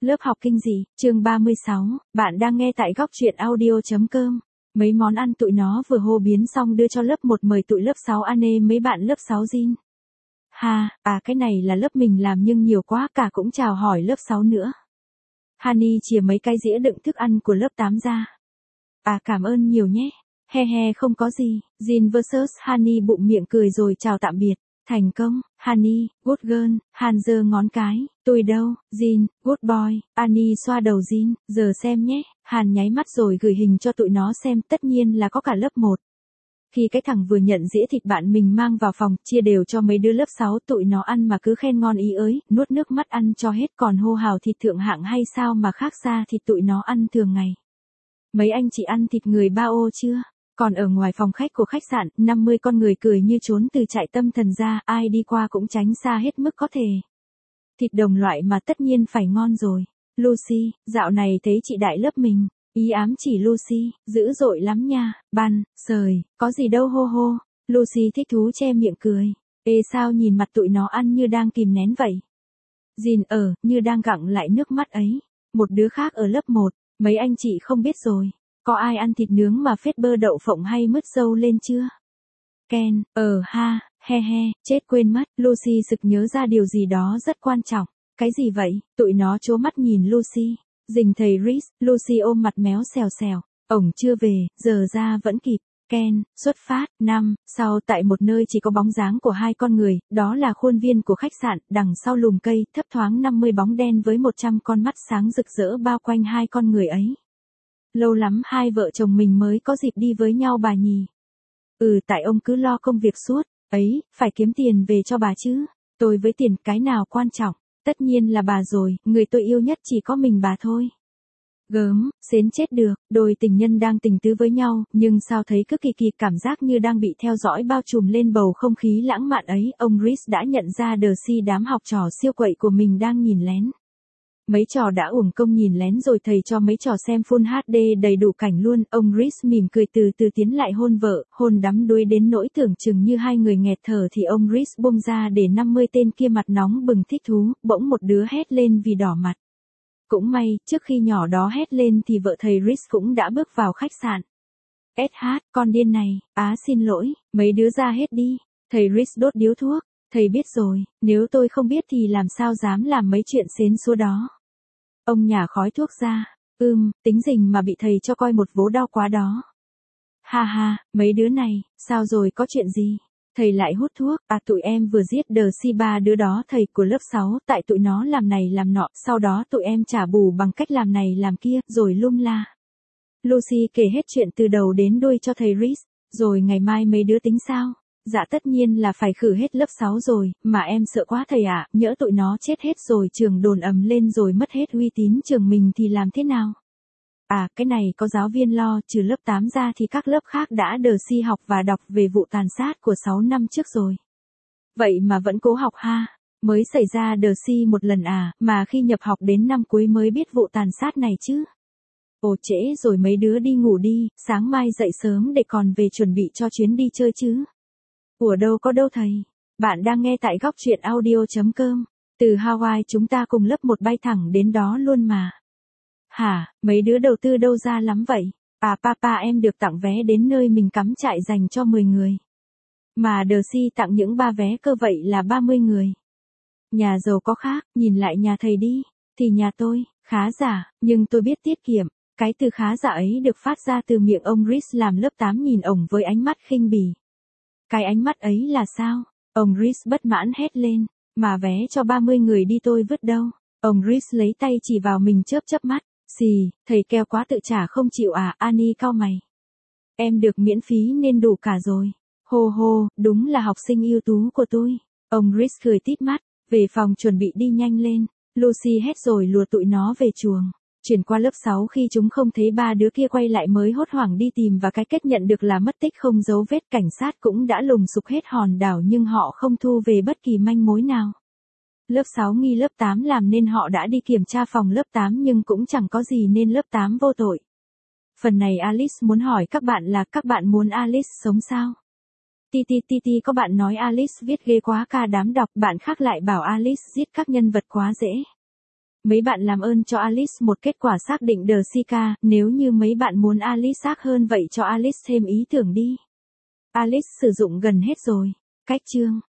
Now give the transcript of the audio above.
Lớp học kinh dị, chương 36, bạn đang nghe tại góc truyện audio.com. Mấy món ăn tụi nó vừa hô biến xong đưa cho lớp 1 mời tụi lớp 6 ăn mấy bạn lớp 6 Jin. Cái này là lớp mình làm nhưng nhiều quá cả cũng chào hỏi lớp 6 nữa. Honey chìa mấy cái dĩa đựng thức ăn của lớp 8 ra. Cảm ơn nhiều nhé. He không có gì, Jin vs Honey bụng miệng cười rồi chào tạm biệt. Thành công, Honey, good girl, Han giơ ngón cái, tôi đâu, Jin, good boy, Annie xoa đầu Jin, giờ xem nhé, Han nháy mắt rồi gửi hình cho tụi nó xem, tất nhiên là có cả lớp 1. Khi cái thằng vừa nhận dĩa thịt bạn mình mang vào phòng, chia đều cho mấy đứa lớp 6 tụi nó ăn mà cứ khen ngon ý ới, nuốt nước mắt ăn cho hết còn hô hào thịt thượng hạng hay sao mà khác xa thịt tụi nó ăn thường ngày. Mấy anh chị ăn thịt người bao chưa? Còn ở ngoài phòng khách của khách sạn, 50 con người cười như trốn từ trại tâm thần ra, ai đi qua cũng tránh xa hết mức có thể. Thịt đồng loại mà tất nhiên phải ngon rồi. Lucy, dạo này thấy chị đại lớp mình, ý ám chỉ Lucy, dữ dội lắm nha, ban, sời, có gì đâu hô hô. Lucy thích thú che miệng cười. Sao nhìn mặt tụi nó ăn như đang kìm nén vậy? Jin như đang gặm lại nước mắt ấy. Một đứa khác ở lớp 1, mấy anh chị không biết rồi. Có ai ăn thịt nướng mà phết bơ đậu phộng hay mứt dâu lên chưa? Ken, he, chết quên mất, Lucy sực nhớ ra điều gì đó rất quan trọng. Cái gì vậy? Tụi nó trố mắt nhìn Lucy. Dình thầy Reese, Lucy ôm mặt méo xèo xèo. Ổng chưa về, giờ ra vẫn kịp. Ken, xuất phát, sau tại một nơi chỉ có bóng dáng của 2 con người, đó là khuôn viên của khách sạn, đằng sau lùm cây, thấp thoáng 50 bóng đen với 100 con mắt sáng rực rỡ bao quanh 2 con người ấy. Lâu lắm hai vợ chồng mình mới có dịp đi với nhau bà nhỉ. Tại ông cứ lo công việc suốt, phải kiếm tiền về cho bà chứ. Tôi với tiền cái nào quan trọng, tất nhiên là bà rồi, người tôi yêu nhất chỉ có mình bà thôi. Gớm, xến chết được, đôi tình nhân đang tình tứ với nhau, nhưng sao thấy cứ kỳ kỳ cảm giác như đang bị theo dõi bao trùm lên bầu không khí lãng mạn ấy, ông Reese đã nhận ra Darcy đám học trò siêu quậy của mình đang nhìn lén. Mấy trò đã uổng công nhìn lén rồi thầy cho mấy trò xem Full HD đầy đủ cảnh luôn, ông Reese mỉm cười từ từ tiến lại hôn vợ, hôn đắm đuối đến nỗi tưởng chừng như hai người nghẹt thở thì ông Reese buông ra để 50 tên kia mặt nóng bừng thích thú, bỗng một đứa hét lên vì đỏ mặt. Cũng may, trước khi nhỏ đó hét lên thì vợ thầy Reese cũng đã bước vào khách sạn. Con điên này, xin lỗi, mấy đứa ra hết đi, thầy Reese đốt điếu thuốc. Thầy biết rồi, nếu tôi không biết thì làm sao dám làm mấy chuyện xến xúa đó. Ông nhả khói thuốc ra. Tính rình mà bị thầy cho coi một vố đau quá đó. Mấy đứa này, sao rồi có chuyện gì? Thầy lại hút thuốc. Tụi em vừa giết Darcy 3 đứa đó thầy của lớp 6, tại tụi nó làm này làm nọ, sau đó tụi em trả bù bằng cách làm này làm kia, rồi lum la. Lucy kể hết chuyện từ đầu đến đuôi cho thầy Reese, rồi ngày mai mấy đứa tính sao? Dạ tất nhiên là phải khử hết lớp 6 rồi, mà em sợ quá thầy ạ, nhỡ tụi nó chết hết rồi trường đồn ầm lên rồi mất hết uy tín trường mình thì làm thế nào? Cái này có giáo viên lo, trừ lớp 8 ra thì các lớp khác đã Darcy học và đọc về vụ tàn sát của 6 năm trước rồi. Vậy mà vẫn cố học ha, mới xảy ra Darcy một lần mà khi nhập học đến năm cuối mới biết vụ tàn sát này chứ. Trễ rồi mấy đứa đi ngủ đi, sáng mai dậy sớm để còn về chuẩn bị cho chuyến đi chơi chứ. Đâu có đâu thầy. Bạn đang nghe tại góc truyện audio.com. Từ Hawaii chúng ta cùng lớp 1 bay thẳng đến đó luôn mà. Mấy đứa đầu tư đâu ra lắm vậy? Papa em được tặng vé đến nơi mình cắm trại dành cho 10 người. Mà Darcy tặng những 3 vé cơ vậy là 30 người. Nhà giàu có khác, nhìn lại nhà thầy đi. Thì nhà tôi, khá giả, nhưng tôi biết tiết kiệm. Cái từ khá giả ấy được phát ra từ miệng ông Reese làm lớp 8 nhìn ổng với ánh mắt khinh bỉ. Cái ánh mắt ấy là sao? Ông Reese bất mãn hét lên. Mà vé cho 30 người đi tôi vứt đâu? Ông Reese lấy tay chỉ vào mình chớp mắt. Thầy keo quá tự trả không chịu Annie cau mày. Em được miễn phí nên đủ cả rồi. Hô, đúng là học sinh ưu tú của tôi. Ông Reese cười tít mắt, về phòng chuẩn bị đi nhanh lên. Lucy hét rồi lùa tụi nó về chuồng. Chuyển qua lớp 6 khi chúng không thấy 3 đứa kia quay lại mới hốt hoảng đi tìm và cái kết nhận được là mất tích không dấu vết. Cảnh sát cũng đã lùng sục hết hòn đảo nhưng họ không thu về bất kỳ manh mối nào. Lớp 6 nghi lớp 8 làm nên họ đã đi kiểm tra phòng lớp 8 nhưng cũng chẳng có gì nên lớp 8 vô tội. Phần này Alice muốn hỏi các bạn là các bạn muốn Alice sống sao? Có bạn nói Alice viết ghê quá ca đám đọc, bạn khác lại bảo Alice giết các nhân vật quá dễ. Mấy bạn làm ơn cho Alice một kết quả xác định The Sika, nếu như mấy bạn muốn Alice xác hơn vậy cho Alice thêm ý tưởng đi. Alice sử dụng gần hết rồi. Cách chương